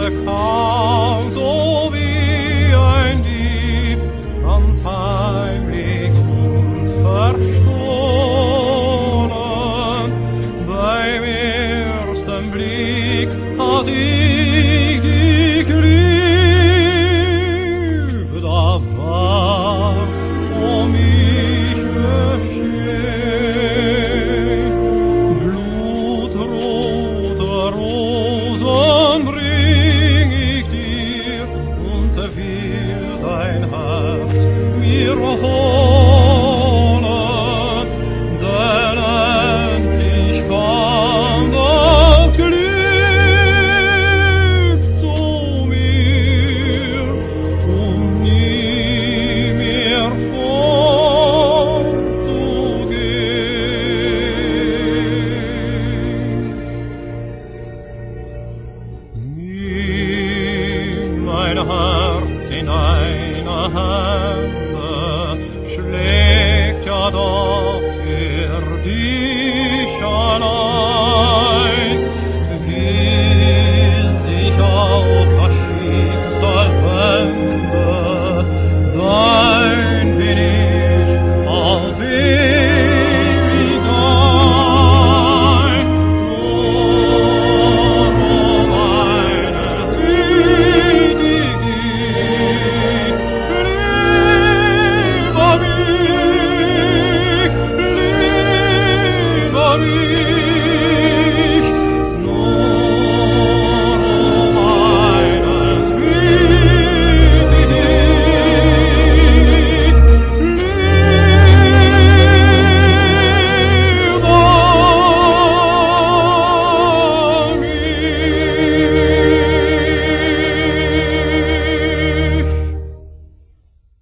bekam, so wie ein Dieb, ganz heimlich und verstohlen. Beim ersten Blick hat ich dich lieb, da war's um mich geschehen. Blutrote Rosen bring ich dir und will dein Herz mir holen, denn endlich kam das Glück zu mir, um nie mehr fortzugehen. Nimm mein Herz in deine Hand,